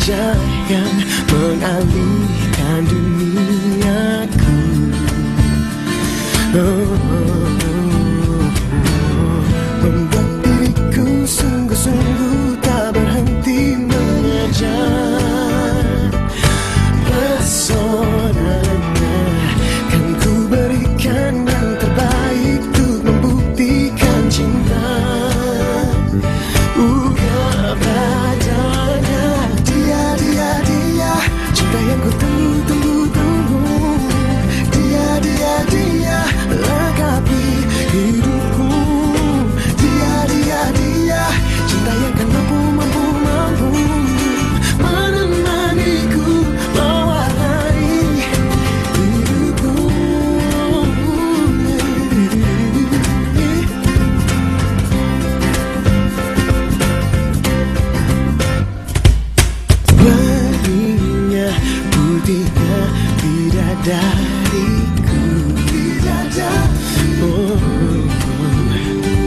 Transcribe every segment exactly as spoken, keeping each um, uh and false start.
wajah yang mengalihkan duniaku. Oh, oh, oh, oh. Membuat diriku sungguh-sungguh tak berhenti mengejar pesonanya. Kan ku berikan yang terbaik untuk membuktikan cinta uh, padanya. Dia, dia, dia, cinta yang ku tunggu, tunggu, tunggu. Dia, dia, dia, lengkapi hidupku. Dia, dia, dia, cinta yang kan mampu, mampu, mampu menemaniku mewarnai hidupku. Warninya putihnya bidadariku, bidadari. Oh, oh, oh.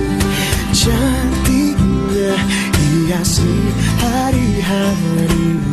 Cantiknya hiasi hari-hari.